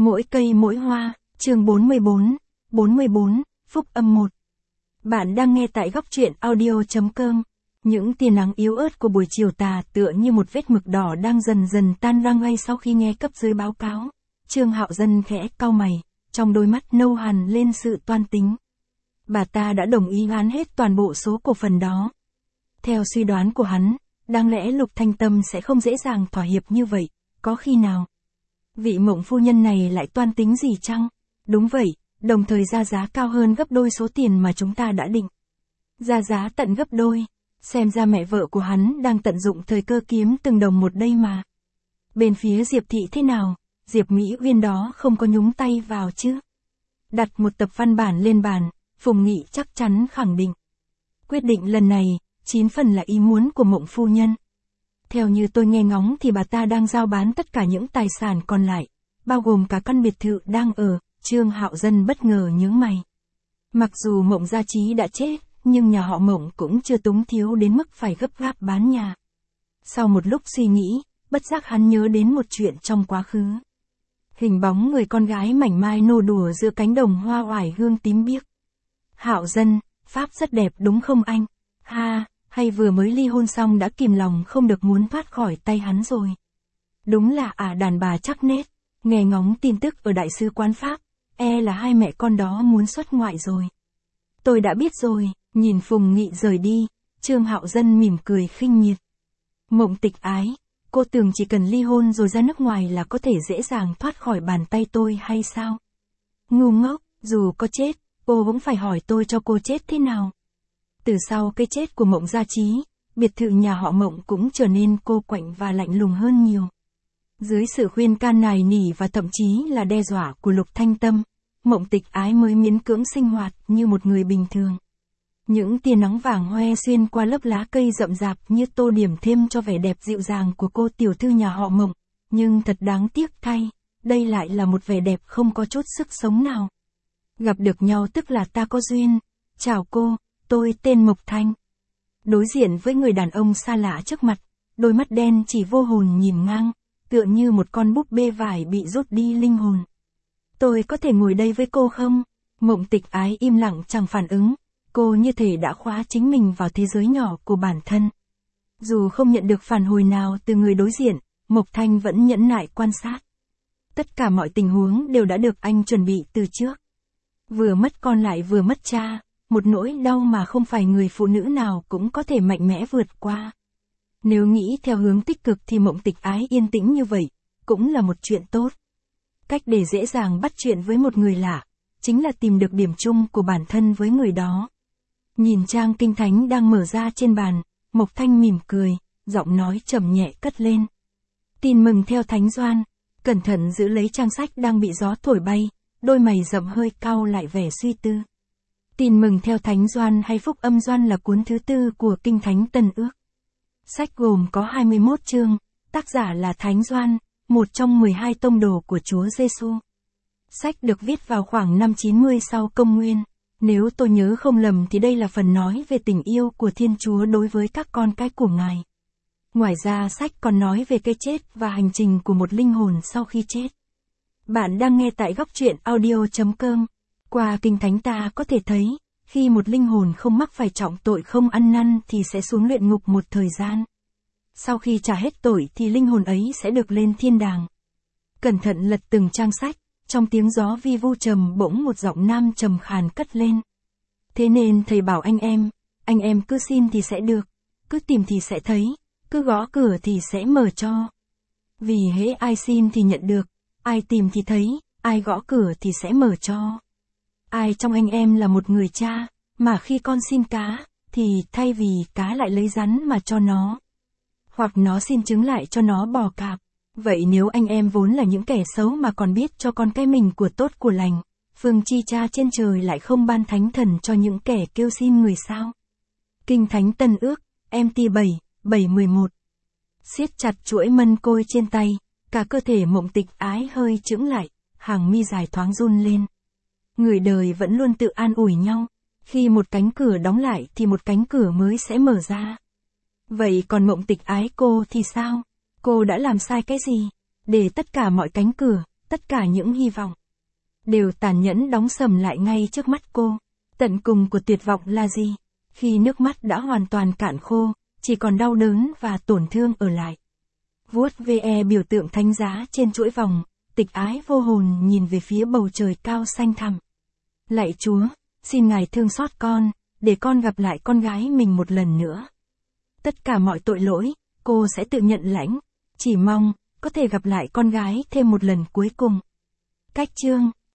Mỗi cây mỗi hoa, chương 44, Phúc âm 1. Bạn đang nghe tại góc truyện audio.com. Những tia nắng yếu ớt của buổi chiều tà tựa như một vết mực đỏ đang dần dần tan ra ngay sau khi nghe cấp dưới báo cáo. Trương Hạo Dân khẽ cau mày, trong đôi mắt nâu hằn lên sự toan tính. Bà ta đã đồng ý bán hết toàn bộ số cổ phần đó. Theo suy đoán của hắn, đáng lẽ Lục Thanh Tâm sẽ không dễ dàng thỏa hiệp như vậy, có khi nào vị Mộng phu nhân này lại toan tính gì chăng? Đúng vậy, đồng thời ra giá cao hơn gấp đôi số tiền mà chúng ta đã định. Ra giá tận gấp đôi, xem ra mẹ vợ của hắn đang tận dụng thời cơ kiếm từng đồng một đây mà. Bên phía Diệp Thị thế nào? Diệp Mỹ Uyên đó không có nhúng tay vào chứ? Đặt một tập văn bản lên bàn, Phùng Nghị chắc chắn khẳng định. Quyết định lần này, 9 phần là ý muốn của Mộng phu nhân. Theo như tôi nghe ngóng thì bà ta đang giao bán tất cả những tài sản còn lại, bao gồm cả căn biệt thự đang ở. Trương Hạo Dân bất ngờ nhướng mày. Mặc dù Mộng Gia Trí đã chết, nhưng nhà họ Mộng cũng chưa túng thiếu đến mức phải gấp gáp bán nhà. Sau một lúc suy nghĩ, bất giác hắn nhớ đến một chuyện trong quá khứ. Hình bóng người con gái mảnh mai nô đùa giữa cánh đồng hoa oải hương tím biếc. Hạo Dân, Pháp rất đẹp đúng không anh? Ha, hay vừa mới ly hôn xong đã kìm lòng không được muốn thoát khỏi tay hắn rồi. Đúng là đàn bà chắc nết, nghe ngóng tin tức ở Đại sứ quán Pháp, là hai mẹ con đó muốn xuất ngoại rồi. Tôi đã biết rồi, nhìn Phùng Nghị rời đi, Trương Hạo Dân mỉm cười khinh miệt. Mộng Tịch Ái, cô tưởng chỉ cần ly hôn rồi ra nước ngoài là có thể dễ dàng thoát khỏi bàn tay tôi hay sao? Ngu ngốc, dù có chết, cô cũng phải hỏi tôi cho cô chết thế nào. Từ sau cái chết của Mộng Gia Trí, biệt thự nhà họ Mộng cũng trở nên cô quạnh và lạnh lùng hơn nhiều. Dưới sự khuyên can nài nỉ và thậm chí là đe dọa của Lục Thanh Tâm, Mộng Tịch Ái mới miễn cưỡng sinh hoạt như một người bình thường. Những tia nắng vàng hoe xuyên qua lớp lá cây rậm rạp như tô điểm thêm cho vẻ đẹp dịu dàng của cô tiểu thư nhà họ Mộng, nhưng thật đáng tiếc thay, đây lại là một vẻ đẹp không có chút sức sống nào. Gặp được nhau tức là ta có duyên. Chào cô, tôi tên Mộc Thanh. Đối diện với người đàn ông xa lạ trước mặt, đôi mắt đen chỉ vô hồn nhìn ngang, tựa như một con búp bê vải bị rút đi linh hồn. Tôi có thể ngồi đây với cô không? Mộng Tịch Ái im lặng chẳng phản ứng, cô như thể đã khóa chính mình vào thế giới nhỏ của bản thân. Dù không nhận được phản hồi nào từ người đối diện, Mộc Thanh vẫn nhẫn nại quan sát. Tất cả mọi tình huống đều đã được anh chuẩn bị từ trước. Vừa mất con lại vừa mất cha, một nỗi đau mà không phải người phụ nữ nào cũng có thể mạnh mẽ vượt qua. Nếu nghĩ theo hướng tích cực thì Mộng Tịch Ái yên tĩnh như vậy, cũng là một chuyện tốt. Cách để dễ dàng bắt chuyện với một người lạ, chính là tìm được điểm chung của bản thân với người đó. Nhìn trang kinh thánh đang mở ra trên bàn, Mộc Thanh mỉm cười, giọng nói trầm nhẹ cất lên. Tin mừng theo Thánh Doan, cẩn thận giữ lấy trang sách đang bị gió thổi bay, đôi mày rậm hơi cau lại vẻ suy tư. Tin mừng theo Thánh Doan hay Phúc âm Doan là cuốn thứ 4 của Kinh Thánh Tân Ước. Sách gồm có 21 chương, tác giả là Thánh Doan, một trong 12 tông đồ của Chúa Giêsu. Sách được viết vào khoảng năm 90 sau công nguyên. Nếu tôi nhớ không lầm thì đây là phần nói về tình yêu của Thiên Chúa đối với các con cái của Ngài. Ngoài ra sách còn nói về cái chết và hành trình của một linh hồn sau khi chết. Bạn đang nghe tại góc truyện audio.com. Qua Kinh Thánh ta có thể thấy, khi một linh hồn không mắc phải trọng tội không ăn năn thì sẽ xuống luyện ngục một thời gian. Sau khi trả hết tội thì linh hồn ấy sẽ được lên thiên đàng. Cẩn thận lật từng trang sách, trong tiếng gió vi vu trầm bỗng một giọng nam trầm khàn cất lên. Thế nên thầy bảo anh em cứ xin thì sẽ được, cứ tìm thì sẽ thấy, cứ gõ cửa thì sẽ mở cho. Vì hễ ai xin thì nhận được, ai tìm thì thấy, ai gõ cửa thì sẽ mở cho. Ai trong anh em là một người cha, mà khi con xin cá, thì thay vì cá lại lấy rắn mà cho nó. Hoặc nó xin trứng lại cho nó bò cạp. Vậy nếu anh em vốn là những kẻ xấu mà còn biết cho con cái mình của tốt của lành, phương chi cha trên trời lại không ban thánh thần cho những kẻ kêu xin người sao? Kinh Thánh Tân Ước, MT 7:11. Siết chặt chuỗi mân côi trên tay, cả cơ thể Mộng Tịch Ái hơi chững lại, hàng mi dài thoáng run lên. Người đời vẫn luôn tự an ủi nhau, khi một cánh cửa đóng lại thì một cánh cửa mới sẽ mở ra. Vậy còn Mộng Tịch Ái cô thì sao? Cô đã làm sai cái gì? Để tất cả mọi cánh cửa, Tất cả những hy vọng đều tàn nhẫn đóng sầm lại ngay trước mắt cô. Tận cùng của tuyệt vọng là gì? Khi nước mắt đã hoàn toàn cạn khô, chỉ còn đau đớn và tổn thương ở lại. Vuốt ve biểu tượng thánh giá trên chuỗi vòng, Tịch Ái vô hồn nhìn về phía bầu trời cao xanh thẳm. Lạy Chúa, xin Ngài thương xót con, để con gặp lại con gái mình một lần nữa. Tất cả mọi tội lỗi, cô sẽ tự nhận lãnh, chỉ mong có thể gặp lại con gái thêm một lần cuối cùng. Cách chương